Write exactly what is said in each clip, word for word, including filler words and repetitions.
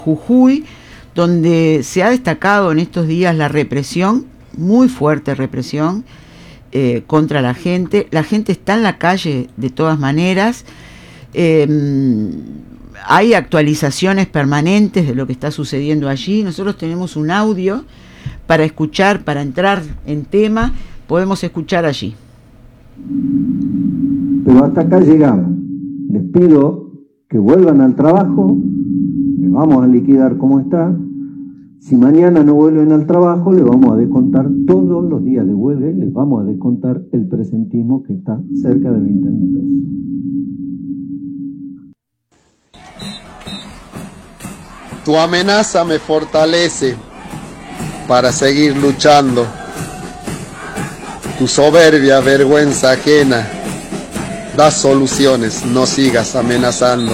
Jujuy, donde se ha destacado en estos días la represión, muy fuerte represión eh, contra la gente. La gente está en la calle de todas maneras. Eh, hay actualizaciones permanentes de lo que está sucediendo allí. Nosotros tenemos un audio para escuchar, para entrar en tema, podemos escuchar allí. Pero hasta acá llegamos. Les pido que vuelvan al trabajo. Les vamos a liquidar como está. Si mañana no vuelven al trabajo, les vamos a descontar todos los días de huelga, les vamos a descontar el presentismo, que está cerca de veinte mil pesos. Tu amenaza me fortalece para seguir luchando. Tu soberbia vergüenza ajena da soluciones, no sigas amenazando.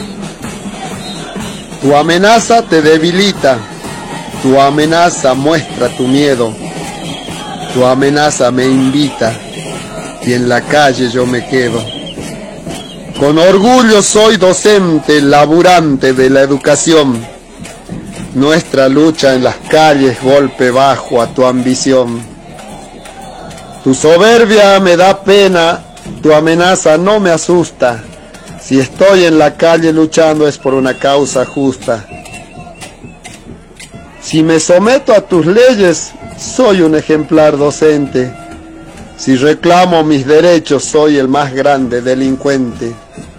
Tu amenaza te debilita, tu amenaza muestra tu miedo, tu amenaza me invita y en la calle yo me quedo. Con orgullo soy docente, laburante de la educación. Nuestra lucha en las calles, golpe bajo a tu ambición. Tu soberbia me da pena, tu amenaza no me asusta. Si estoy en la calle luchando es por una causa justa. Si me someto a tus leyes, soy un ejemplar docente. Si reclamo mis derechos, soy el más grande delincuente.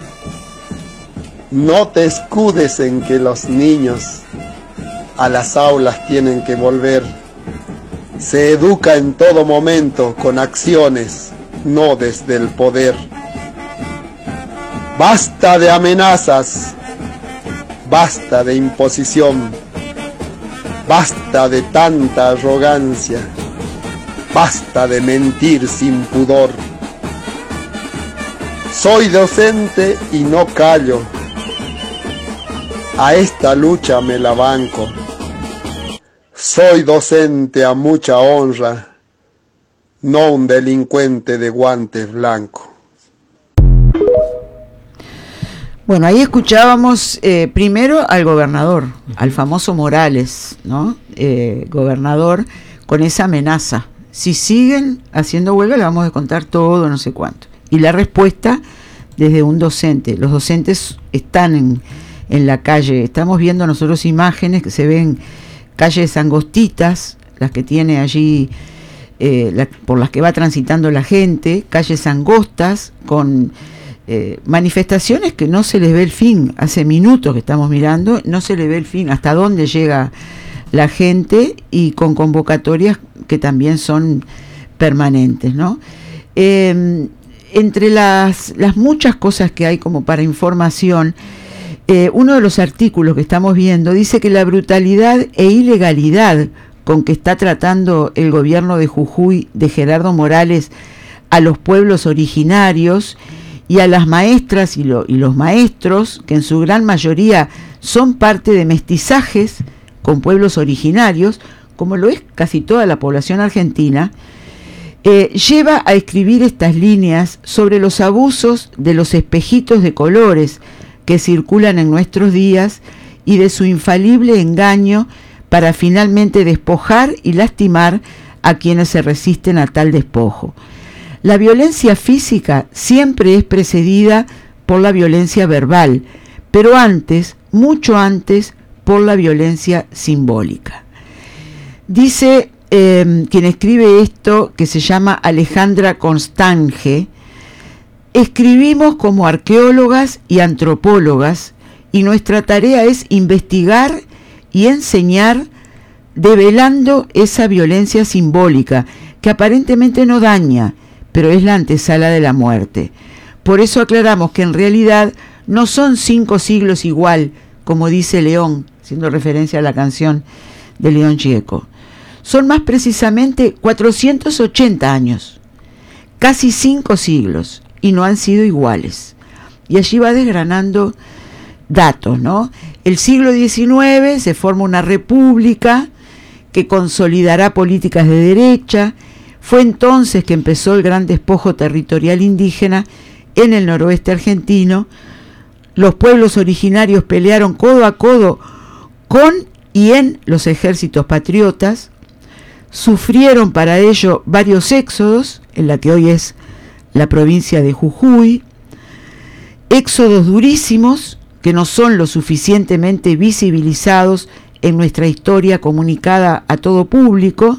No te escudes en que los niños a las aulas tienen que volver. Se educa en todo momento con acciones, no desde el poder. Basta de amenazas, basta de imposición, basta de tanta arrogancia, basta de mentir sin pudor. Soy docente y no callo, a esta lucha me la banco. Soy docente a mucha honra, no un delincuente de guantes blancos. Bueno, ahí escuchábamos eh, primero al gobernador, al famoso Morales, ¿no? Eh, gobernador, con esa amenaza. Si siguen haciendo huelga, le vamos a descontar todo, no sé cuánto. Y la respuesta desde un docente. Los docentes están en, en la calle. Estamos viendo nosotros imágenes que se ven calles angostitas, las que tiene allí, eh, la, por las que va transitando la gente, calles angostas con Eh, manifestaciones que no se les ve el fin. Hace minutos que estamos mirando, no se le ve el fin, hasta dónde llega la gente, y con convocatorias que también son permanentes, ¿no? Eh, entre las, las muchas cosas que hay como para información, eh, uno de los artículos que estamos viendo dice que la brutalidad e ilegalidad con que está tratando el gobierno de Jujuy de Gerardo Morales a los pueblos originarios y a las maestras y, lo, y los maestros, que en su gran mayoría son parte de mestizajes con pueblos originarios, como lo es casi toda la población argentina, eh, lleva a escribir estas líneas sobre los abusos de los espejitos de colores que circulan en nuestros días y de su infalible engaño para finalmente despojar y lastimar a quienes se resisten a tal despojo. La violencia física siempre es precedida por la violencia verbal, pero antes, mucho antes, por la violencia simbólica. Dice eh, quien escribe esto, que se llama Alejandra Constange: escribimos como arqueólogas y antropólogas, y nuestra tarea es investigar y enseñar develando esa violencia simbólica que aparentemente no daña, pero es la antesala de la muerte. Por eso aclaramos que en realidad no son cinco siglos igual, como dice León, haciendo referencia a la canción de León Gieco. Son más precisamente cuatrocientos ochenta años, casi cinco siglos, y no han sido iguales. Y allí va desgranando datos, ¿no? El siglo diecinueve se forma una república que consolidará políticas de derecha. Fue entonces que empezó el gran despojo territorial indígena en el noroeste argentino. Los pueblos originarios pelearon codo a codo con y en los ejércitos patriotas, sufrieron para ello varios éxodos, en la que hoy es la provincia de Jujuy, éxodos durísimos que no son lo suficientemente visibilizados en nuestra historia comunicada a todo público.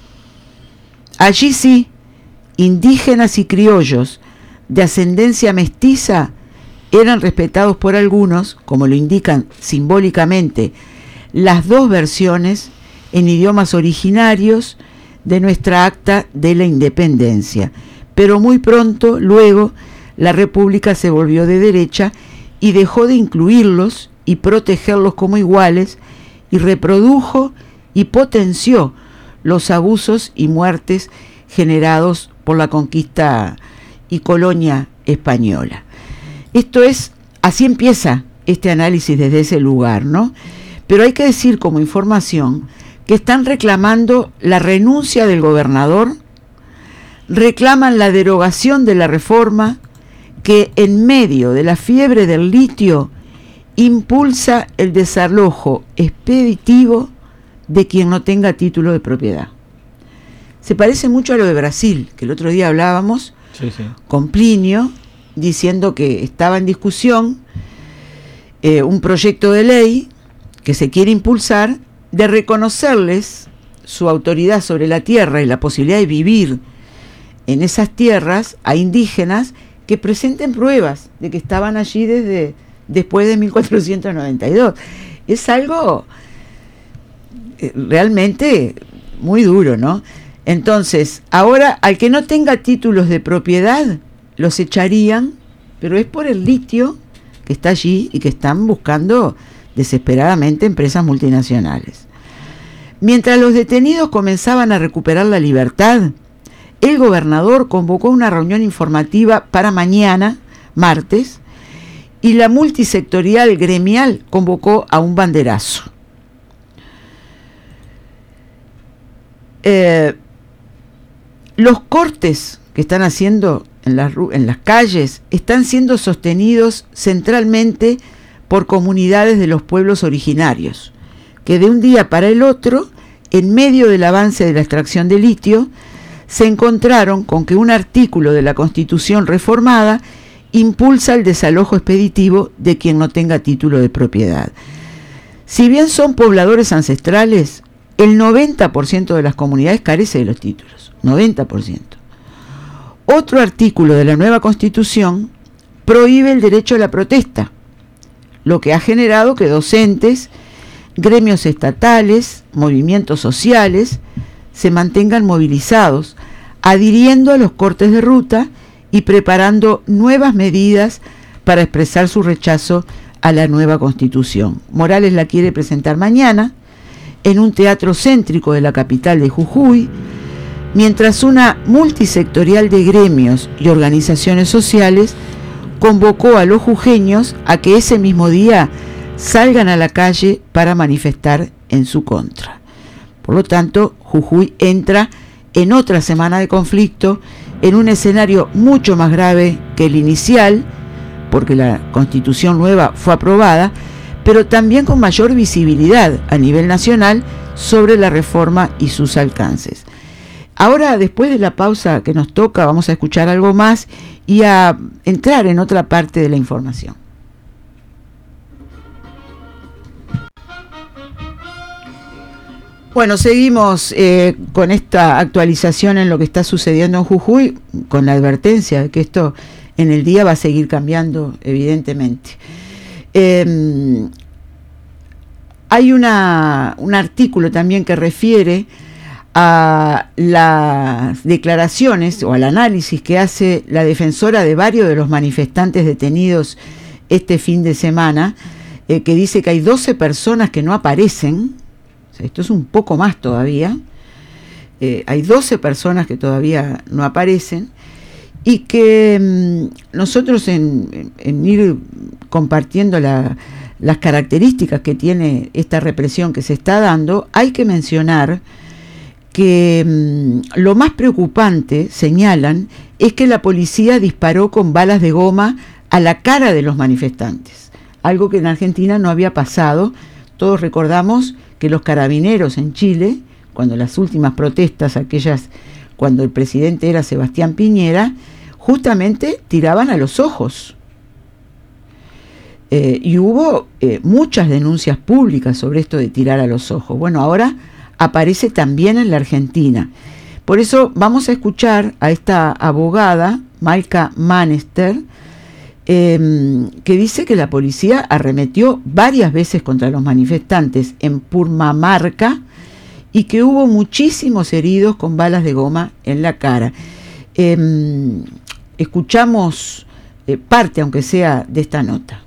Allí sí, indígenas y criollos de ascendencia mestiza eran respetados por algunos, como lo indican simbólicamente las dos versiones en idiomas originarios de nuestra Acta de la Independencia. Pero muy pronto, luego, la República se volvió de derecha y dejó de incluirlos y protegerlos como iguales, y reprodujo y potenció los abusos y muertes generados por la conquista y colonia española. Esto es, así empieza este análisis desde ese lugar, ¿no? Pero hay que decir como información que están reclamando la renuncia del gobernador, reclaman la derogación de la reforma que en medio de la fiebre del litio impulsa el desalojo expeditivo de quien no tenga título de propiedad. Se parece mucho a lo de Brasil, que el otro día hablábamos sí, sí. con Plinio, diciendo que estaba en discusión eh, un proyecto de ley que se quiere impulsar de reconocerles su autoridad sobre la tierra y la posibilidad de vivir en esas tierras a indígenas que presenten pruebas de que estaban allí desde después de mil cuatrocientos noventa y dos. Es algo eh, realmente muy duro, ¿no? Entonces, ahora al que no tenga títulos de propiedad los echarían, pero es por el litio que está allí y que están buscando desesperadamente empresas multinacionales. Mientras los detenidos comenzaban a recuperar la libertad, el gobernador convocó una reunión informativa para mañana, martes, y la multisectorial gremial convocó a un banderazo. Eh, los cortes que están haciendo en las, en las calles están siendo sostenidos centralmente por comunidades de los pueblos originarios, que de un día para el otro, en medio del avance de la extracción de litio, se encontraron con que un artículo de la Constitución reformada impulsa el desalojo expeditivo de quien no tenga título de propiedad. Si bien son pobladores ancestrales, el noventa por ciento de las comunidades carece de los títulos, noventa por ciento. Otro artículo de la nueva Constitución prohíbe el derecho a la protesta, lo que ha generado que docentes, gremios estatales, movimientos sociales, se mantengan movilizados, adhiriendo a los cortes de ruta y preparando nuevas medidas para expresar su rechazo a la nueva Constitución. Morales la quiere presentar mañana en un teatro céntrico de la capital de Jujuy, mientras una multisectorial de gremios y organizaciones sociales convocó a los jujeños a que ese mismo día salgan a la calle para manifestar en su contra. Por lo tanto, Jujuy entra en otra semana de conflicto, en un escenario mucho más grave que el inicial, porque la Constitución nueva fue aprobada, pero también con mayor visibilidad a nivel nacional sobre la reforma y sus alcances. Ahora, después de la pausa que nos toca, vamos a escuchar algo más y a entrar en otra parte de la información. Bueno, seguimos eh, con esta actualización en lo que está sucediendo en Jujuy, con la advertencia de que esto en el día va a seguir cambiando, evidentemente. Eh, hay una, un artículo también que refiere a las declaraciones o al análisis que hace la defensora de varios de los manifestantes detenidos este fin de semana, eh, que dice que hay doce personas que no aparecen. Esto es un poco más todavía. Eh, hay doce personas que todavía no aparecen y que mmm, nosotros en, en ir compartiendo la, las características que tiene esta represión que se está dando, hay que mencionar que mmm, lo más preocupante, señalan, es que la policía disparó con balas de goma a la cara de los manifestantes, algo que en Argentina no había pasado Todos recordamos que los carabineros en Chile, cuando las últimas protestas, aquellas cuando el presidente era Sebastián Piñera, justamente tiraban a los ojos. Eh, y hubo eh, muchas denuncias públicas sobre esto de tirar a los ojos. Bueno, ahora aparece también en la Argentina. Por eso vamos a escuchar a esta abogada, Malka Manester, eh, que dice que la policía arremetió varias veces contra los manifestantes en Purmamarca y que hubo muchísimos heridos con balas de goma en la cara. Eh, escuchamos eh, parte, aunque sea, de esta nota.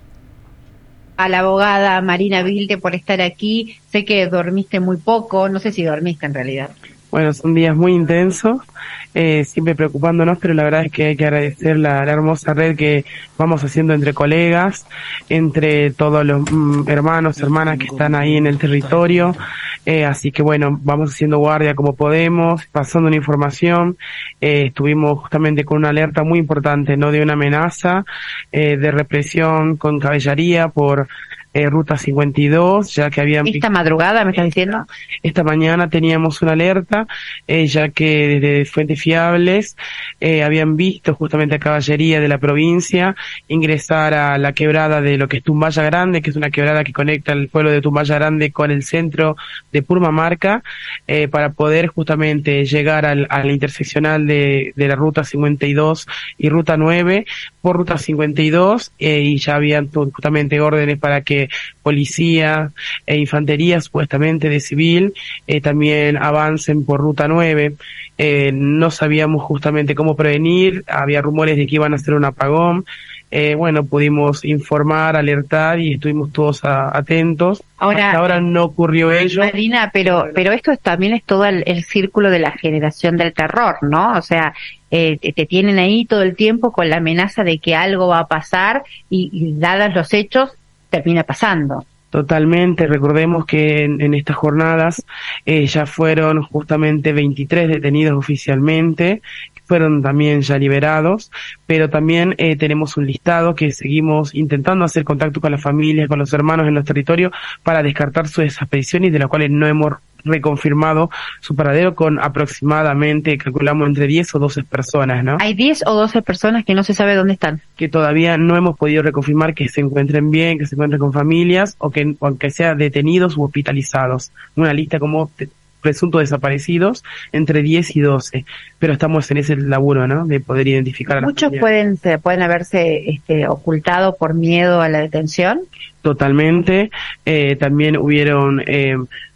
A la abogada Marina Vilde por estar aquí. Sé que dormiste muy poco, no sé si dormiste en realidad. Bueno, son días muy intensos, eh, siempre preocupándonos, pero la verdad es que hay que agradecer la, la hermosa red que vamos haciendo entre colegas, entre todos los mm, hermanos, hermanas que están ahí en el territorio, eh, así que bueno, vamos haciendo guardia como podemos, pasando una información, eh, estuvimos justamente con una alerta muy importante, ¿no?, de una amenaza, eh, de represión con caballería por Eh, Ruta cincuenta y dos, ya que habían... ¿Esta madrugada me estás diciendo? Esta mañana teníamos una alerta, eh, ya que desde fuentes fiables eh, habían visto justamente a caballería de la provincia ingresar a la quebrada de lo que es Tumbaya Grande, que es una quebrada que conecta el pueblo de Tumbaya Grande con el centro de Purmamarca, eh, para poder justamente llegar al, al interseccional de, de la Ruta cincuenta y dos y Ruta nueve por Ruta cincuenta y dos, eh, y ya habían justamente órdenes para que policía e infantería, supuestamente de civil, eh, también avancen por Ruta nueve. Eh, no sabíamos justamente cómo prevenir, había rumores de que iban a hacer un apagón. Eh, bueno, pudimos informar, alertar y estuvimos todos a, atentos. Ahora, Hasta ahora no ocurrió ello. Marina, pero pero esto es, también es todo el, el círculo de la generación del terror, ¿no? O sea, eh, te, te tienen ahí todo el tiempo con la amenaza de que algo va a pasar y, y dados los hechos, termina pasando. Totalmente, recordemos que en, en estas jornadas eh, ya fueron justamente veintitrés detenidos oficialmente, que fueron también ya liberados, pero también eh, tenemos un listado que seguimos intentando hacer contacto con las familias, con los hermanos en los territorios para descartar su desaparición y de las cuales no hemos reconfirmado su paradero con aproximadamente, calculamos, entre diez o doce personas, ¿no? Hay diez o doce personas que no se sabe dónde están. Que todavía no hemos podido reconfirmar que se encuentren bien, que se encuentren con familias o que aunque sea detenidos u hospitalizados. Una lista como te, presuntos desaparecidos entre diez y doce, pero estamos en ese laburo, ¿no?, de poder identificar a las Muchos pueden se, pueden haberse este, ocultado por miedo a la detención. Totalmente, eh, también hubieron eh,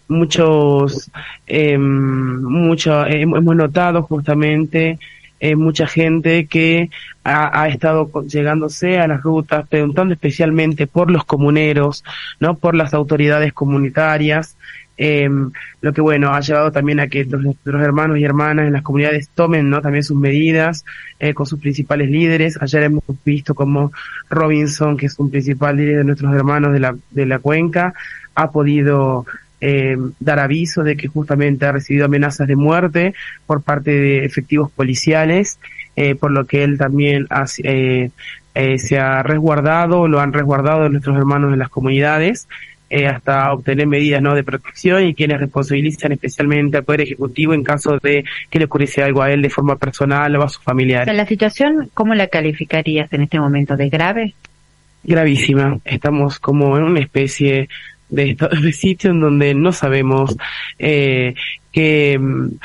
muchos, eh, mucho, eh, hemos notado justamente eh, mucha gente que ha, ha estado llegándose a las rutas, preguntando especialmente por los comuneros, no por las autoridades comunitarias, eh, lo que bueno ha llevado también a que los, los hermanos y hermanas en las comunidades tomen, no también sus medidas eh, con sus principales líderes. Ayer hemos visto como Robinson, que es un principal líder de nuestros hermanos de la de la cuenca, ha podido Eh, dar aviso de que justamente ha recibido amenazas de muerte por parte de efectivos policiales, eh, por lo que él también ha, eh, eh, se ha resguardado, lo han resguardado de nuestros hermanos en las comunidades, eh, hasta obtener medidas, ¿no?, de protección, y quienes responsabilizan especialmente al Poder Ejecutivo en caso de que le ocurriese algo a él de forma personal o a sus familiares. ¿La situación cómo la calificarías en este momento? ¿De grave? Gravísima. Estamos como en una especie de, de sitio en donde no sabemos eh, qué,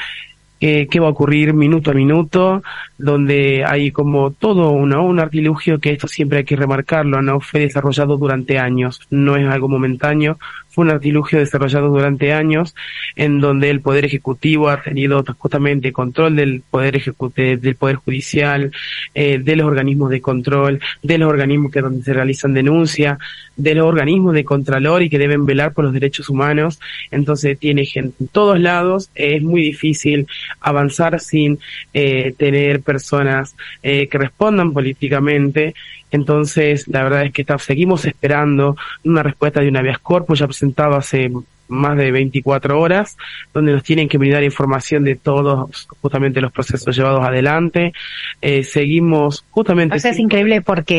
qué, qué va a ocurrir minuto a minuto, donde hay como todo una, un artilugio que esto siempre hay que remarcarlo, ¿no? Fue desarrollado durante años, no es algo momentáneo, fue un artilugio desarrollado durante años en donde el Poder Ejecutivo ha tenido justamente control del Poder Ejecutivo, del Poder Judicial, eh, de los organismos de control, de los organismos que donde se realizan denuncias, de los organismos de contralor y que deben velar por los derechos humanos. Entonces tiene gente en todos lados, eh, es muy difícil avanzar sin eh, tener personas eh, que respondan políticamente. Entonces, la verdad es que está, seguimos esperando una respuesta de un habeas corpus ya presentado hace más de veinticuatro horas, donde nos tienen que brindar información de todos justamente los procesos llevados adelante. Eh, seguimos justamente... O sea, es increíble porque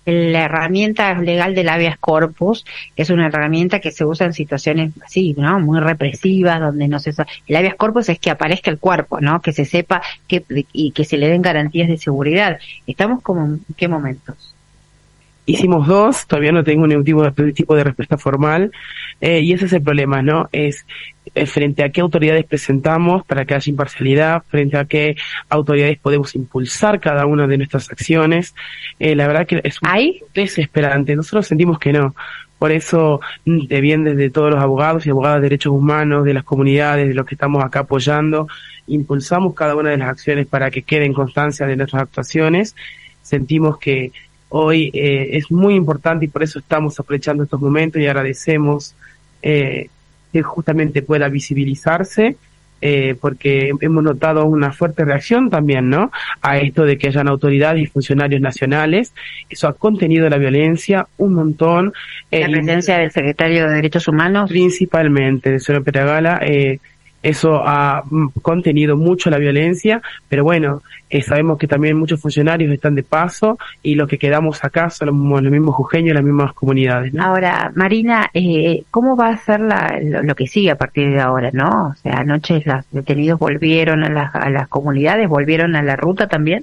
la herramienta legal del habeas corpus, que es una herramienta que se usa en situaciones así, ¿no? Muy represivas, donde no se... El habeas corpus es que aparezca el cuerpo, ¿no? Que se sepa que, y que se le den garantías de seguridad. ¿Estamos como en qué momentos? Hicimos dos, todavía no tengo ningún tipo de, tipo de respuesta formal, eh, y ese es el problema, ¿no? Es eh, frente a qué autoridades presentamos para que haya imparcialidad, frente a qué autoridades podemos impulsar cada una de nuestras acciones. Eh, la verdad que es un ¿Hay? desesperante, nosotros sentimos que no. Por eso, de bien desde todos los abogados y abogadas de derechos humanos, de las comunidades, de los que estamos acá apoyando, impulsamos cada una de las acciones para que queden constancia de nuestras actuaciones. Sentimos que hoy eh, es muy importante y por eso estamos aprovechando estos momentos y agradecemos eh, que justamente pueda visibilizarse, eh, porque hemos notado una fuerte reacción también, ¿no?, a esto de que hayan autoridades y funcionarios nacionales. Eso ha contenido la violencia un montón. La eh, presencia del secretario de Derechos Humanos. Principalmente, del señor Peragala, eh, eso ha contenido mucho la violencia, pero bueno, eh, sabemos que también muchos funcionarios están de paso y los que quedamos acá somos los mismos jujeños, las mismas comunidades, ¿no? Ahora, Marina, eh, ¿cómo va a ser la, lo, lo que sigue a partir de ahora, no? O sea, anoche los detenidos volvieron a las, a las comunidades, volvieron a la ruta también.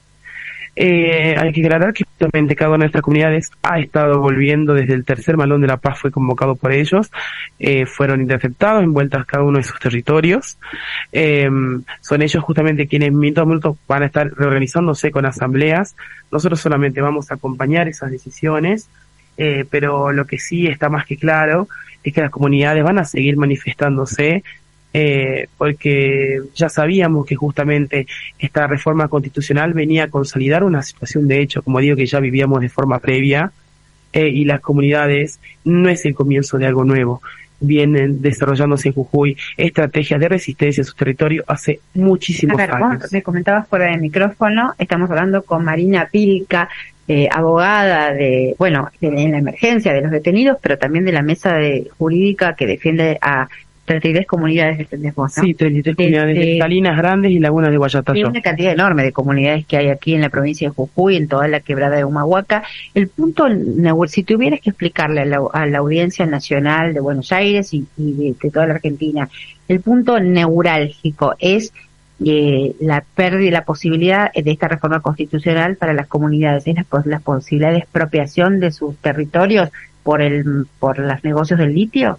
Eh, hay que aclarar que justamente cada una de nuestras comunidades ha estado volviendo desde el tercer Malón de la Paz, fue convocado por ellos, eh, fueron interceptados, envueltas cada uno de sus territorios. Eh, son ellos justamente quienes minuto a minuto van a estar reorganizándose con asambleas. Nosotros solamente vamos a acompañar esas decisiones, eh, pero lo que sí está más que claro es que las comunidades van a seguir manifestándose, Eh, porque ya sabíamos que justamente esta reforma constitucional venía a consolidar una situación de hecho, como digo, que ya vivíamos de forma previa, eh, y las comunidades no es el comienzo de algo nuevo. Vienen desarrollándose en Jujuy estrategias de resistencia a su territorio hace muchísimos a ver, años. vos me comentabas fuera del micrófono, estamos hablando con Marina Pilca, eh, abogada de, bueno, de, en la emergencia de los detenidos, pero también de la mesa de, jurídica que defiende a treinta y tres comunidades, defendés vos, ¿no? Sí, treinta y tres de, comunidades de, de Salinas Grandes y Lagunas de Guayatayo. Hay una cantidad enorme de comunidades que hay aquí en la provincia de Jujuy, en toda la quebrada de Humahuaca. El punto, si tuvieras que explicarle a la, a la audiencia nacional de Buenos Aires y, y de, de toda la Argentina, el punto neurálgico es eh, la pérdida, la posibilidad de esta reforma constitucional para las comunidades, es la, la posibilidad de expropiación de sus territorios por el por los negocios del litio.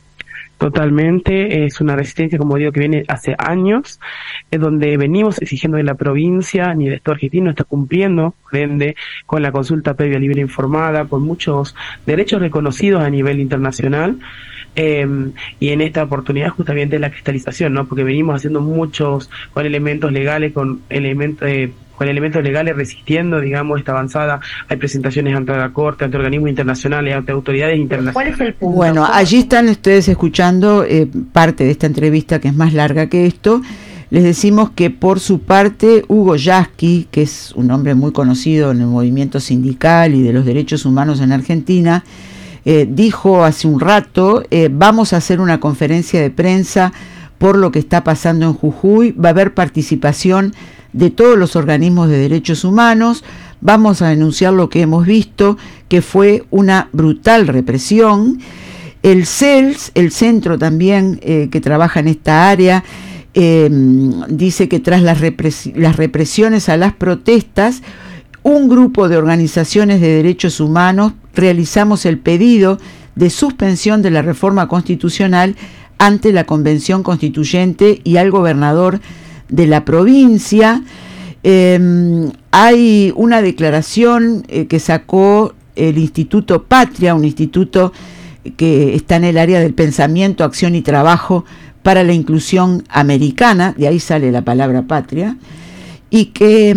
Totalmente, es una resistencia, como digo, que viene hace años, es donde venimos exigiendo que la provincia ni el Estado argentino está cumpliendo, por ende, con la consulta previa libre e informada, con muchos derechos reconocidos a nivel internacional, eh, y en esta oportunidad justamente la cristalización, ¿no? Porque venimos haciendo muchos con elementos legales, con elementos eh, con elementos legales resistiendo, digamos, esta avanzada. Hay presentaciones ante la Corte, ante organismos internacionales, ante autoridades internacionales. ¿Cuál es el punto? Bueno, allí están ustedes escuchando eh, parte de esta entrevista que es más larga que esto. Les decimos que por su parte Hugo Yasky, que es un hombre muy conocido en el movimiento sindical y de los derechos humanos en Argentina, eh, dijo hace un rato, eh, vamos a hacer una conferencia de prensa por lo que está pasando en Jujuy, va a haber participación de todos los organismos de derechos humanos, vamos a denunciar lo que hemos visto, que fue una brutal represión. El C E L S, el centro también eh, que trabaja en esta área, eh, dice que tras las, repres- las represiones a las protestas, un grupo de organizaciones de derechos humanos realizamos el pedido de suspensión de la reforma constitucional ante la Convención Constituyente y al gobernador de la provincia. Eh, hay una declaración eh, que sacó el Instituto Patria, un instituto que está en el área del pensamiento, acción y trabajo para la inclusión americana, de ahí sale la palabra patria, y que,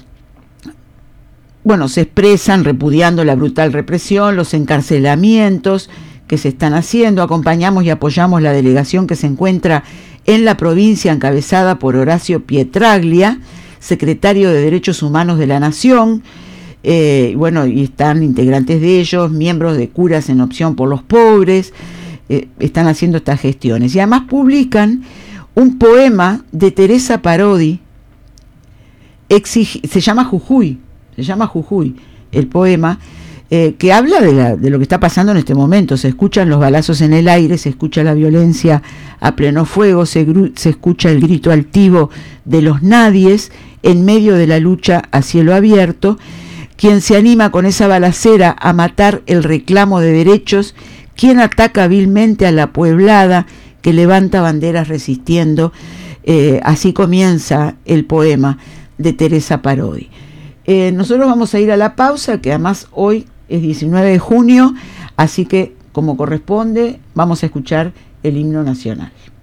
bueno, se expresan repudiando la brutal represión, los encarcelamientos que se están haciendo. Acompañamos y apoyamos la delegación que se encuentra en la provincia encabezada por Horacio Pietraglia, secretario de Derechos Humanos de la Nación, eh, bueno, y están integrantes de ellos, miembros de Curas en Opción por los Pobres, eh, están haciendo estas gestiones. Y además publican un poema de Teresa Parodi, exige, se llama Jujuy, se llama Jujuy el poema, eh, que habla de, la, de lo que está pasando en este momento. Se escuchan los balazos en el aire, se escucha la violencia a pleno fuego, se, se escucha el grito altivo de los nadies en medio de la lucha a cielo abierto. Quien se anima con esa balacera a matar el reclamo de derechos, quien ataca vilmente a la pueblada que levanta banderas resistiendo. Eh, así comienza el poema de Teresa Parodi. Eh, nosotros vamos a ir a la pausa, que además hoy es diecinueve de junio, así que como corresponde vamos a escuchar el himno nacional.